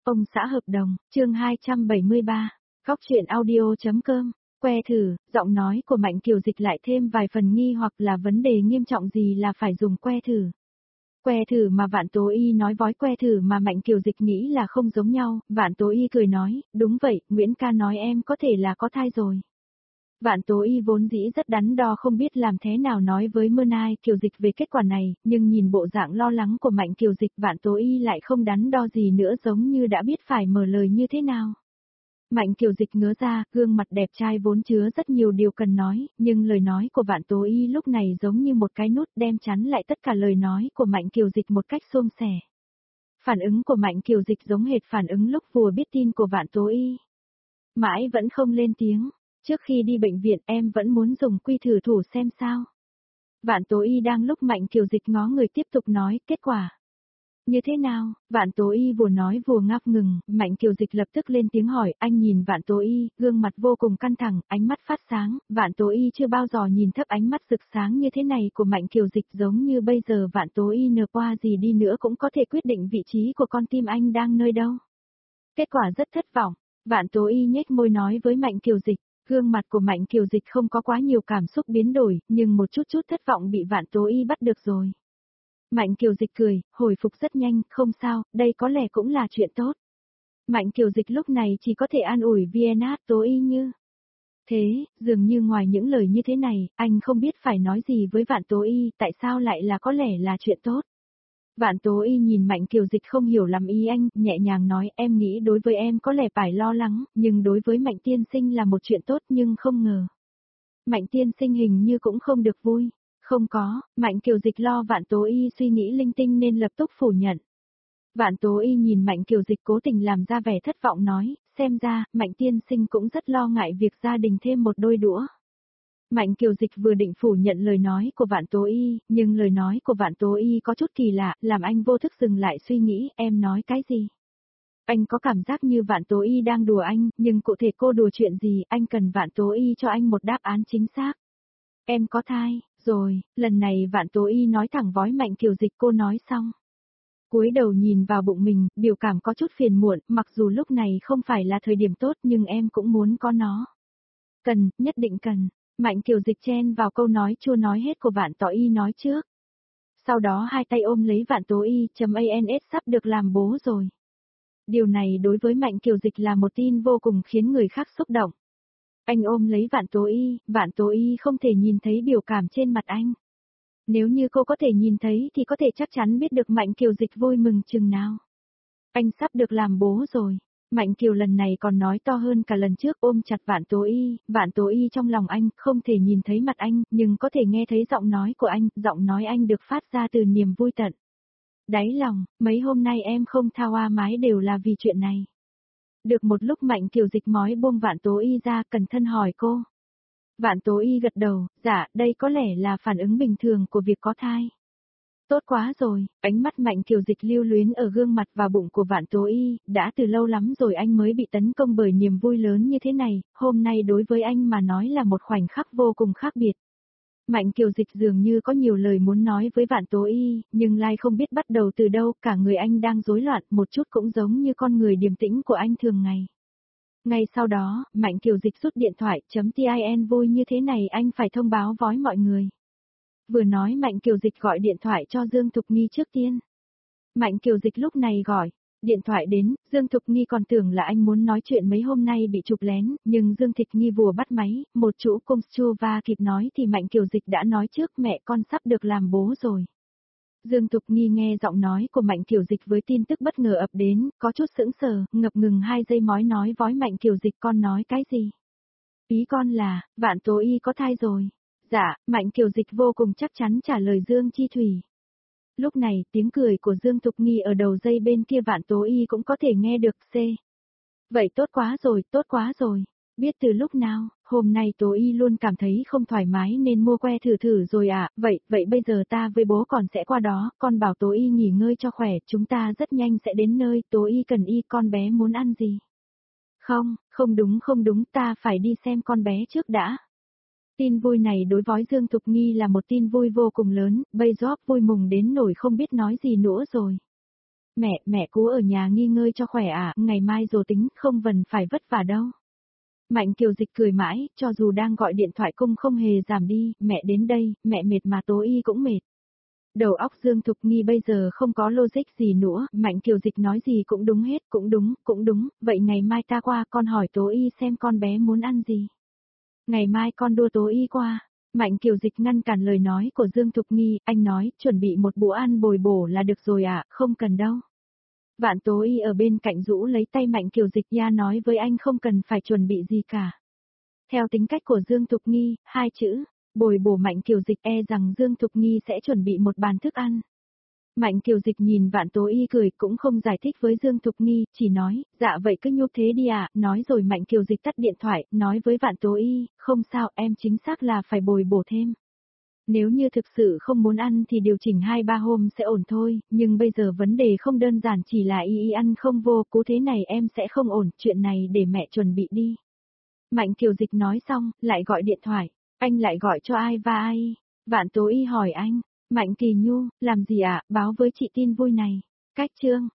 Ông xã hợp đồng, chương 273, Góc truyện audio.com, que thử, giọng nói của Mạnh Kiều Dịch lại thêm vài phần nghi hoặc là vấn đề nghiêm trọng gì là phải dùng que thử. Que thử mà Vạn Tố Y nói với que thử mà Mạnh Kiều Dịch nghĩ là không giống nhau, Vạn Tố Y cười nói, đúng vậy, Nguyễn ca nói em có thể là có thai rồi. Vạn Tố Y vốn dĩ rất đắn đo không biết làm thế nào nói với Mai Kiều Dịch về kết quả này, nhưng nhìn bộ dạng lo lắng của Mạnh Kiều Dịch Vạn Tố Y lại không đắn đo gì nữa giống như đã biết phải mở lời như thế nào. Mạnh Kiều Dịch ngớ ra, gương mặt đẹp trai vốn chứa rất nhiều điều cần nói, nhưng lời nói của Vạn Tố Y lúc này giống như một cái nút đem chắn lại tất cả lời nói của Mạnh Kiều Dịch một cách suôn sẻ. Phản ứng của Mạnh Kiều Dịch giống hệt phản ứng lúc vừa biết tin của Vạn Tố Y. Mãi vẫn không lên tiếng. Trước khi đi bệnh viện em vẫn muốn dùng quy thử thủ xem sao. Vạn Tố Y đang lúc Mạnh Kiều Dịch ngó người tiếp tục nói, kết quả. Như thế nào? Vạn Tố Y vừa nói vừa ngáp ngừng, Mạnh Kiều Dịch lập tức lên tiếng hỏi, anh nhìn Vạn Tố Y, gương mặt vô cùng căng thẳng, ánh mắt phát sáng, Vạn Tố Y chưa bao giờ nhìn thấp ánh mắt rực sáng như thế này của Mạnh Kiều Dịch giống như bây giờ Vạn Tố Y nở qua gì đi nữa cũng có thể quyết định vị trí của con tim anh đang nơi đâu. Kết quả rất thất vọng, Vạn Tố Y nhếch môi nói với Mạnh Kiều Dịch. Gương mặt của Mạnh Kiều Dịch không có quá nhiều cảm xúc biến đổi, nhưng một chút thất vọng bị Vạn Tố Y bắt được rồi. Mạnh Kiều Dịch cười, hồi phục rất nhanh, không sao, đây có lẽ cũng là chuyện tốt. Mạnh Kiều Dịch lúc này chỉ có thể an ủi Vienna Tố Y như. Thế, dường như ngoài những lời như thế này, anh không biết phải nói gì với Vạn Tố Y, tại sao lại là có lẽ là chuyện tốt. Vạn Tố Y nhìn Mạnh Kiều Dịch không hiểu lắm ý anh, nhẹ nhàng nói em nghĩ đối với em có lẽ phải lo lắng, nhưng đối với Mạnh tiên sinh là một chuyện tốt nhưng không ngờ. Mạnh tiên sinh hình như cũng không được vui. Không có, Mạnh Kiều Dịch lo Vạn Tố Y suy nghĩ linh tinh nên lập tức phủ nhận. Vạn Tố Y nhìn Mạnh Kiều Dịch cố tình làm ra vẻ thất vọng nói, xem ra, Mạnh tiên sinh cũng rất lo ngại việc gia đình thêm một đôi đũa. Mạnh Kiều Dịch vừa định phủ nhận lời nói của Vạn Tố Y, nhưng lời nói của Vạn Tố Y có chút kỳ lạ, làm anh vô thức dừng lại suy nghĩ, em nói cái gì? Anh có cảm giác như Vạn Tố Y đang đùa anh, nhưng cụ thể cô đùa chuyện gì, anh cần Vạn Tố Y cho anh một đáp án chính xác. Em có thai, rồi, lần này Vạn Tố Y nói thẳng với Mạnh Kiều Dịch cô nói xong. Cúi đầu nhìn vào bụng mình, biểu cảm có chút phiền muộn, mặc dù lúc này không phải là thời điểm tốt nhưng em cũng muốn có nó. Cần, nhất định cần. Mạnh Kiều Dịch chen vào câu nói chưa nói hết của Vạn Tố Y nói trước. Sau đó hai tay ôm lấy Vạn Tố Y.ans sắp được làm bố rồi. Điều này đối với Mạnh Kiều Dịch là một tin vô cùng khiến người khác xúc động. Anh ôm lấy Vạn Tố Y không thể nhìn thấy biểu cảm trên mặt anh. Nếu như cô có thể nhìn thấy thì có thể chắc chắn biết được Mạnh Kiều Dịch vui mừng chừng nào. Anh sắp được làm bố rồi. Mạnh Kiều lần này còn nói to hơn cả lần trước ôm chặt Vạn Tố Y trong lòng anh, không thể nhìn thấy mặt anh, nhưng có thể nghe thấy giọng nói của anh, giọng nói anh được phát ra từ niềm vui tận. Đáy lòng, mấy hôm nay em không thao hoa mái đều là vì chuyện này. Được một lúc Mạnh Kiều Dịch mói buông Vạn Tố Y ra cẩn thận hỏi cô. Vạn Tố Y gật đầu, dạ, đây có lẽ là phản ứng bình thường của việc có thai. Tốt quá rồi, ánh mắt Mạnh Kiều Dịch lưu luyến ở gương mặt và bụng của Vạn Tố Y, đã từ lâu lắm rồi anh mới bị tấn công bởi niềm vui lớn như thế này, hôm nay đối với anh mà nói là một khoảnh khắc vô cùng khác biệt. Mạnh Kiều Dịch dường như có nhiều lời muốn nói với Vạn Tố Y, nhưng lại không biết bắt đầu từ đâu, cả người anh đang rối loạn, một chút cũng giống như con người điềm tĩnh của anh thường ngày. Ngay sau đó, Mạnh Kiều Dịch rút điện thoại.tin vui như thế này anh phải thông báo với mọi người. Vừa nói Mạnh Kiều Dịch gọi điện thoại cho Dương Thục Nghi trước tiên. Mạnh Kiều Dịch lúc này gọi. Điện thoại đến, Dương Thục Nghi còn tưởng là anh muốn nói chuyện mấy hôm nay bị chụp lén, nhưng Dương Thục Nghi vừa bắt máy, một chủ công và kịp nói thì Mạnh Kiều Dịch đã nói trước mẹ con sắp được làm bố rồi. Dương Thục Nghi nghe giọng nói của Mạnh Kiều Dịch với tin tức bất ngờ ập đến, có chút sững sờ, ngập ngừng 2 giây mói nói với Mạnh Kiều Dịch con nói cái gì? Ý con là, Vạn Tố Y có thai rồi. Dạ, Mạnh Kiều Dịch vô cùng chắc chắn trả lời Dương Chi Thủy. Lúc này, tiếng cười của Dương Thục Nghi ở đầu dây bên kia Vạn Tố Y cũng có thể nghe được c. Vậy tốt quá rồi. Biết từ lúc nào, hôm nay Tố Y luôn cảm thấy không thoải mái nên mua que thử rồi ạ, vậy bây giờ ta với bố còn sẽ qua đó, con bảo Tố Y nghỉ ngơi cho khỏe, chúng ta rất nhanh sẽ đến nơi, Tố Y cần con bé muốn ăn gì? Không đúng, ta phải đi xem con bé trước đã. Tin vui này đối với Dương Thục Nghi là một tin vui vô cùng lớn, bây giờ vui mừng đến nỗi không biết nói gì nữa rồi. Mẹ cố ở nhà nghỉ ngơi cho khỏe à, ngày mai rồi tính, không cần phải vất vả đâu. Mạnh Kiều Dịch cười mãi, cho dù đang gọi điện thoại cung không hề giảm đi, mẹ đến đây, mẹ mệt mà Tố Y cũng mệt. Đầu óc Dương Thục Nghi bây giờ không có logic gì nữa, Mạnh Kiều Dịch nói gì cũng đúng hết, cũng đúng, vậy ngày mai ta qua con hỏi Tố Y xem con bé muốn ăn gì. Ngày mai con đưa Tố Y qua. Mạnh Kiều Dịch ngăn cản lời nói của Dương Thục Nghi, anh nói, chuẩn bị một bữa ăn bồi bổ là được rồi ạ, không cần đâu. Vạn Tố Y ở bên cạnh rũ lấy tay Mạnh Kiều Dịch ra nói với anh không cần phải chuẩn bị gì cả. Theo tính cách của Dương Thục Nghi, hai chữ, bồi bổ Mạnh Kiều Dịch rằng Dương Thục Nghi sẽ chuẩn bị một bàn thức ăn. Mạnh Kiều Dịch nhìn Vạn Tố Y cười cũng không giải thích với Dương Thục Nghi, chỉ nói, dạ vậy cứ như thế đi ạ, nói rồi Mạnh Kiều Dịch tắt điện thoại, nói với Vạn Tố Y, không sao em chính xác là phải bồi bổ thêm. Nếu như thực sự không muốn ăn thì điều chỉnh 2-3 hôm sẽ ổn thôi, nhưng bây giờ vấn đề không đơn giản chỉ là y ăn không vô, cố thế này em sẽ không ổn, chuyện này để mẹ chuẩn bị đi. Mạnh Kiều Dịch nói xong, lại gọi điện thoại, anh lại gọi cho ai và ai? Vạn Tố Y hỏi anh, Mạnh Kỳ Nhu, làm gì ạ, báo với chị tin vui này. Cách chương